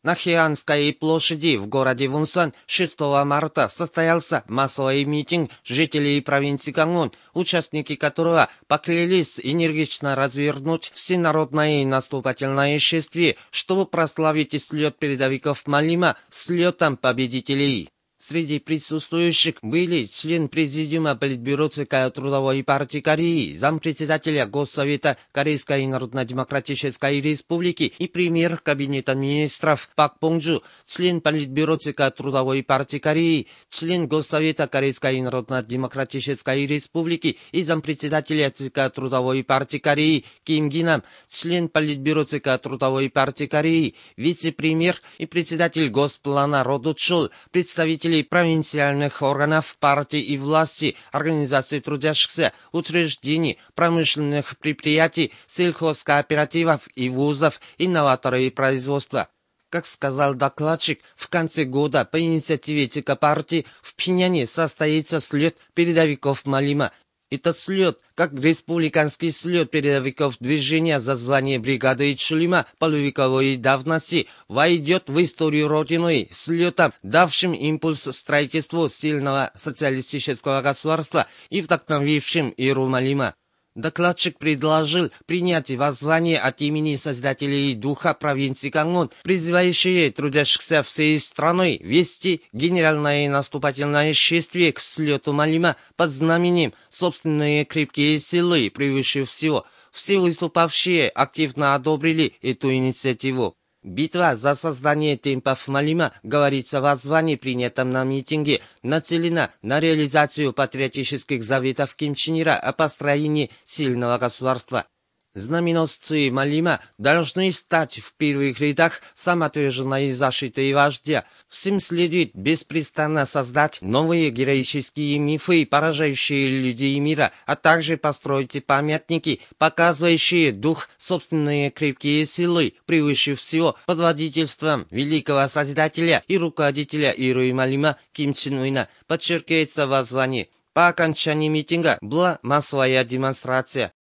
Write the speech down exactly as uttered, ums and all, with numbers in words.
На Хианской площади в городе Вунсан шестого марта состоялся массовый митинг жителей провинции Гангвон, участники которого поклялись энергично развернуть всенародное наступательное шествие, чтобы прославить слет передовиков Малима слетом победителей. Среди присутствующих были член Президиума Политбюро ЦК Трудовой партии Кореи, зампредседателя Госсовета Корейской Народно-Демократической Республики и премьер Кабинета министров Пак Понджу, член Политбюро ЦК Трудовой партии Кореи, член Госсовета Корейской Народно-Демократической Республики и зампредседателя ЦК Трудовой партии Кореи Ким Гинам, член Политбюро ЦК Трудовой партии Кореи, вице-премьер и председатель Госплана Родучул, представители провинциальных органов партии и власти, организаций трудящихся, учреждений, промышленных предприятий, сельхозкооперативов и вузов, инноваторы и производства. Как сказал докладчик, в конце года по инициативе ЦК партии в Пхеньяне состоится слет передовиков Малима. Этот слет, как республиканский слет передовиков движения за звание бригады Члима полувековой давности, войдет в историю Родины слетом, давшим импульс строительству сильного социалистического государства и вдохновившим эру Малима. Докладчик предложил принять воззвание от имени создателей духа провинции Гангвон, призывающие трудящихся всей страной вести генеральное наступательное шествие к слету Малима под знаменем «Собственные крепкие силы превыше всего». Все выступавшие активно одобрили эту инициативу. Битва за создание темпов Малима, говорится в воззвании, принятом на митинге, нацелена на реализацию патриотических заветов Ким Чен Ира о построении сильного государства. Знаменосцы Малима должны стать в первых рядах самоотверженной защитой вождя. Всем следует беспрестанно создать новые героические мифы, поражающие людей мира, а также построить памятники, показывающие дух собственные крепкие силы, превыше всего под водительством великого Созидателя и руководителя эры Малима Ким Чен Уна, подчеркивается в воззвании. По окончании митинга была массовая демонстрация.